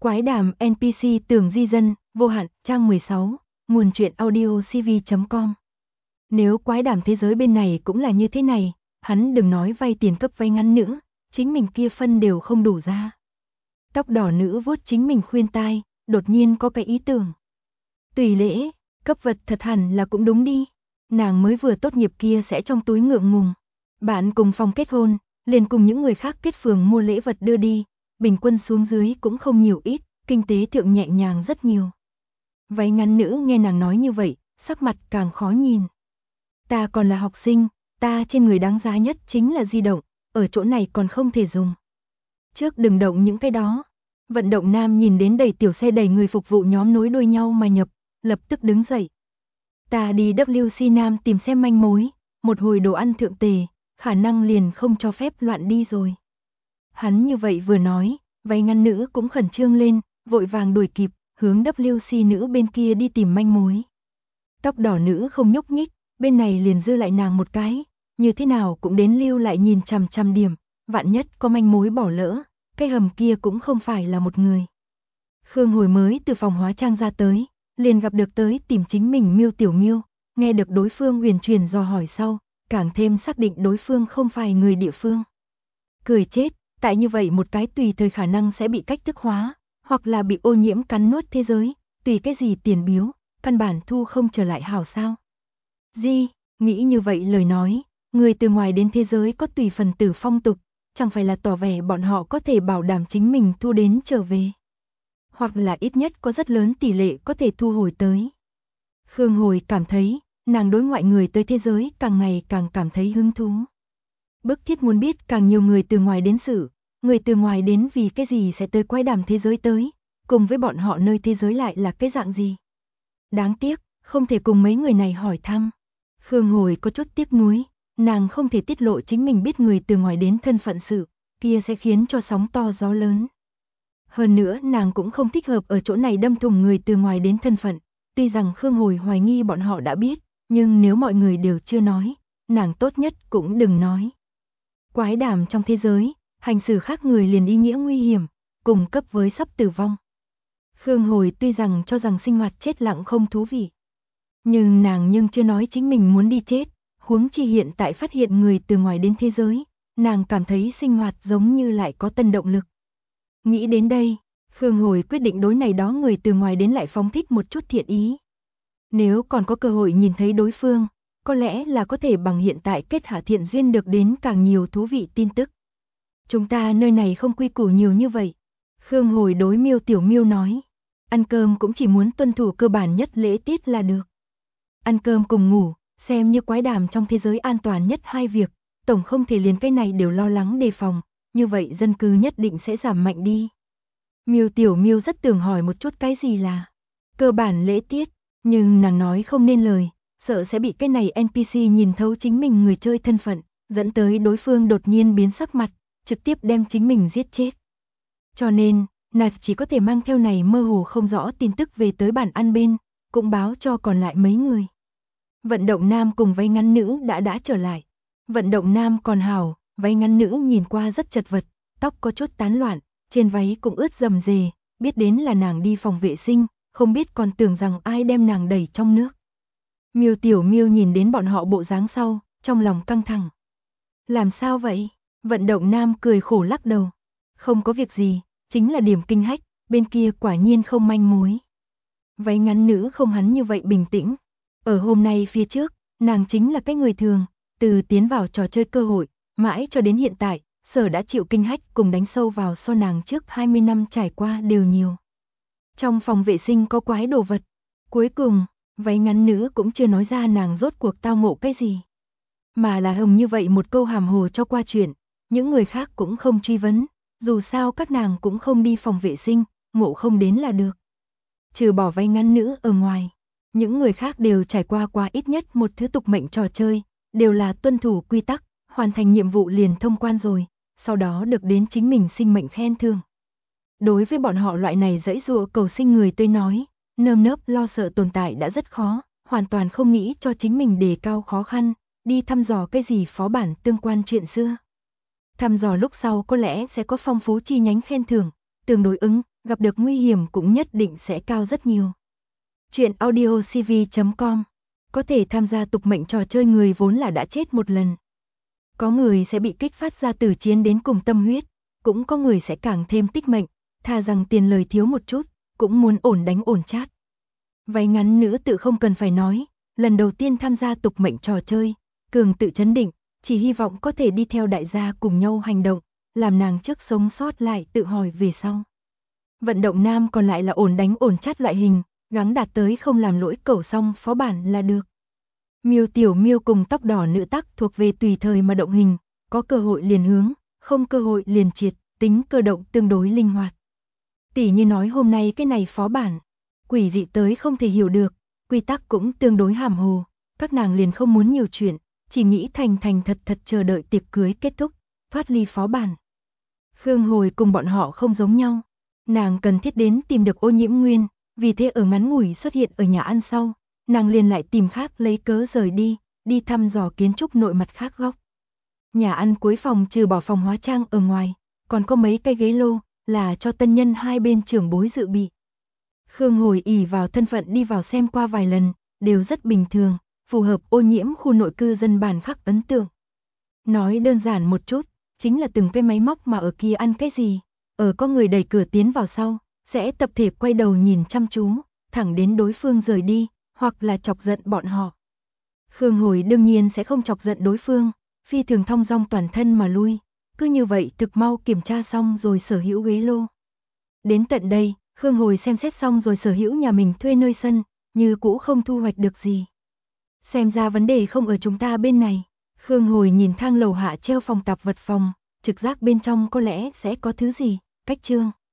Quái đàm NPC tưởng di dân, vô hạn, trang 16, nguồn truyện audio cv.com. Nếu quái đàm thế giới bên này cũng là như thế này, hắn đừng nói vay tiền cấp vay ngắn nữa, chính mình kia phân đều không đủ ra. Tóc đỏ nữ vuốt chính mình khuyên tai, đột nhiên có cái ý tưởng. Tùy lễ, cấp vật thật hẳn là cũng đúng đi. Nàng mới vừa tốt nghiệp kia sẽ trong túi ngượng ngùng. Bạn cùng phòng kết hôn, liền cùng những người khác kết phường mua lễ vật đưa đi. Bình quân xuống dưới cũng không nhiều ít, kinh tế thượng nhẹ nhàng rất nhiều. Váy ngắn nữ nghe nàng nói như vậy, sắc mặt càng khó nhìn. Ta còn là học sinh, ta trên người đáng giá nhất chính là di động, ở chỗ này còn không thể dùng. Trước đừng động những cái đó. Vận động nam nhìn đến đầy tiểu xe đẩy người phục vụ nhóm nối đuôi nhau mà nhập, lập tức đứng dậy. Ta đi WC Nam tìm xem manh mối, một hồi đồ ăn thượng tề, khả năng liền không cho phép loạn đi rồi. Hắn như vậy vừa nói, váy ngắn nữ cũng khẩn trương lên, vội vàng đuổi kịp, hướng WC nữ bên kia đi tìm manh mối. Tóc đỏ nữ không nhúc nhích, bên này liền dư lại nàng một cái, như thế nào cũng đến lưu lại nhìn chằm chằm điểm, vạn nhất có manh mối bỏ lỡ, cái hầm kia cũng không phải là một người. Khương Hồi mới từ phòng hóa trang ra tới, liền gặp được tới tìm chính mình Miêu Tiểu Miêu, nghe được đối phương huyền truyền dò hỏi sau, càng thêm xác định đối phương không phải người địa phương. Cười chết, tại như vậy một cái tùy thời khả năng sẽ bị cách thức hóa, hoặc là bị ô nhiễm cắn nuốt thế giới, tùy cái gì tiền biếu, căn bản thu không trở lại hảo sao. Di, nghĩ như vậy lời nói, người từ ngoài đến thế giới có tùy phần tử phong tục, chẳng phải là tỏ vẻ bọn họ có thể bảo đảm chính mình thu đến trở về. Hoặc là ít nhất có rất lớn tỷ lệ có thể thu hồi tới. Khương Hồi cảm thấy, nàng đối ngoại người tới thế giới càng ngày càng cảm thấy hứng thú. Bức thiết muốn biết càng nhiều người từ ngoài đến sự, người từ ngoài đến vì cái gì sẽ tới quái đàm thế giới tới, cùng với bọn họ nơi thế giới lại là cái dạng gì. Đáng tiếc, không thể cùng mấy người này hỏi thăm. Khương Hồi có chút tiếc nuối, nàng không thể tiết lộ chính mình biết người từ ngoài đến thân phận sự, kia sẽ khiến cho sóng to gió lớn. Hơn nữa nàng cũng không thích hợp ở chỗ này đâm thủng người từ ngoài đến thân phận, tuy rằng Khương Hồi hoài nghi bọn họ đã biết, nhưng nếu mọi người đều chưa nói, nàng tốt nhất cũng đừng nói. Quái đàm trong thế giới, hành xử khác người liền ý nghĩa nguy hiểm, cùng cấp với sắp tử vong. Khương Hồi tuy rằng cho rằng sinh hoạt chết lặng không thú vị, nhưng nàng chưa nói chính mình muốn đi chết, huống chi hiện tại phát hiện người từ ngoài đến thế giới, nàng cảm thấy sinh hoạt giống như lại có tân động lực. Nghĩ đến đây, Khương Hồi quyết định đối này đó người từ ngoài đến lại phóng thích một chút thiện ý. Nếu còn có cơ hội nhìn thấy đối phương, có lẽ là có thể bằng hiện tại kết hạ thiện duyên được đến càng nhiều thú vị tin tức. Chúng ta nơi này không quy củ nhiều như vậy. Khương Hồi đối Miêu Tiểu Miêu nói, ăn cơm cũng chỉ muốn tuân thủ cơ bản nhất lễ tiết là được. Ăn cơm cùng ngủ, xem như quái đàm trong thế giới an toàn nhất hai việc, tổng không thể liền cái này đều lo lắng đề phòng, như vậy dân cư nhất định sẽ giảm mạnh đi. Miêu Tiểu Miêu rất tưởng hỏi một chút cái gì là cơ bản lễ tiết, nhưng nàng nói không nên lời, sợ sẽ bị cái này NPC nhìn thấu chính mình người chơi thân phận, dẫn tới đối phương đột nhiên biến sắc mặt, trực tiếp đem chính mình giết chết. Cho nên, nàng chỉ có thể mang theo này mơ hồ không rõ tin tức về tới bàn ăn bên, cũng báo cho còn lại mấy người. Vận động nam cùng váy ngắn nữ đã trở lại. Vận động nam còn hảo, váy ngắn nữ nhìn qua rất chật vật, tóc có chút tán loạn, trên váy cũng ướt rầm rề, biết đến là nàng đi phòng vệ sinh, không biết còn tưởng rằng ai đem nàng đẩy trong nước. Miêu Tiểu Miêu nhìn đến bọn họ bộ dáng sau, trong lòng căng thẳng. Làm sao vậy? Vận động nam cười khổ lắc đầu. Không có việc gì, chính là điểm kinh hách, bên kia quả nhiên không manh mối. Váy ngắn nữ không hắn như vậy bình tĩnh. Ở hôm nay phía trước, nàng chính là cái người thường, từ tiến vào trò chơi cơ hội, mãi cho đến hiện tại, sở đã chịu kinh hách cùng đánh sâu vào so nàng trước 20 năm trải qua đều nhiều. Trong phòng vệ sinh có quái đồ vật. Cuối cùng, váy ngắn nữ cũng chưa nói ra nàng rốt cuộc tao ngộ cái gì. Mà là hồng như vậy một câu hàm hồ cho qua chuyện, những người khác cũng không truy vấn, dù sao các nàng cũng không đi phòng vệ sinh, ngộ không đến là được. Trừ bỏ váy ngắn nữ ở ngoài, những người khác đều trải qua ít nhất một thứ tục mệnh trò chơi, đều là tuân thủ quy tắc, hoàn thành nhiệm vụ liền thông quan rồi, sau đó được đến chính mình sinh mệnh khen thưởng. Đối với bọn họ loại này dãy dụa cầu sinh người tôi nói, nơm nớp lo sợ tồn tại đã rất khó, hoàn toàn không nghĩ cho chính mình đề cao khó khăn, đi thăm dò cái gì phó bản tương quan chuyện xưa. Thăm dò lúc sau có lẽ sẽ có phong phú chi nhánh khen thưởng, tương đối ứng, gặp được nguy hiểm cũng nhất định sẽ cao rất nhiều. Chuyện audiocv.com. Có thể tham gia tục mệnh trò chơi người vốn là đã chết một lần. Có người sẽ bị kích phát ra tử chiến đến cùng tâm huyết, cũng có người sẽ càng thêm tích mệnh, thà rằng tiền lời thiếu một chút, cũng muốn ổn đánh ổn chát. Váy ngắn nữ tự không cần phải nói, lần đầu tiên tham gia tục mệnh trò chơi, Cường tự chấn định, chỉ hy vọng có thể đi theo đại gia cùng nhau hành động, làm nàng trước sống sót lại tự hỏi về sau. Vận động nam còn lại là ổn đánh ổn chát loại hình, gắng đạt tới không làm lỗi cẩu xong phó bản là được. Miêu Tiểu Miêu cùng tóc đỏ nữ tắc thuộc về tùy thời mà động hình, có cơ hội liền hướng, không cơ hội liền triệt, tính cơ động tương đối linh hoạt. Tỷ như nói hôm nay cái này phó bản, quỷ dị tới không thể hiểu được, quy tắc cũng tương đối hàm hồ, các nàng liền không muốn nhiều chuyện, chỉ nghĩ thành thành thật thật chờ đợi tiệc cưới kết thúc, thoát ly phó bản. Khương Hồi cùng bọn họ không giống nhau, nàng cần thiết đến tìm được Ô Nhiễm Nguyên, vì thế ở ngắn ngủi xuất hiện ở nhà ăn sau, nàng liền lại tìm khác lấy cớ rời đi, đi thăm dò kiến trúc nội mặt khác góc. Nhà ăn cuối phòng trừ bỏ phòng hóa trang ở ngoài, còn có mấy cây ghế lô, là cho tân nhân hai bên trưởng bối dự bị. Khương Hồi ỷ vào thân phận đi vào xem qua vài lần, đều rất bình thường, phù hợp Ô Nhiễm khu nội cư dân bản khắc ấn tượng. Nói đơn giản một chút, chính là từng cái máy móc mà ở kia ăn cái gì, ở có người đẩy cửa tiến vào sau, sẽ tập thể quay đầu nhìn chăm chú, thẳng đến đối phương rời đi, hoặc là chọc giận bọn họ. Khương Hồi đương nhiên sẽ không chọc giận đối phương, phi thường thong dong toàn thân mà lui, cứ như vậy thực mau kiểm tra xong rồi sở hữu ghế lô. Đến tận đây, Khương Hồi xem xét xong rồi sở hữu nhà mình thuê nơi sân, như cũ không thu hoạch được gì. Xem ra vấn đề không ở chúng ta bên này. Khương Hồi nhìn thang lầu hạ treo phòng tạp vật phòng, trực giác bên trong có lẽ sẽ có thứ gì. Cách chương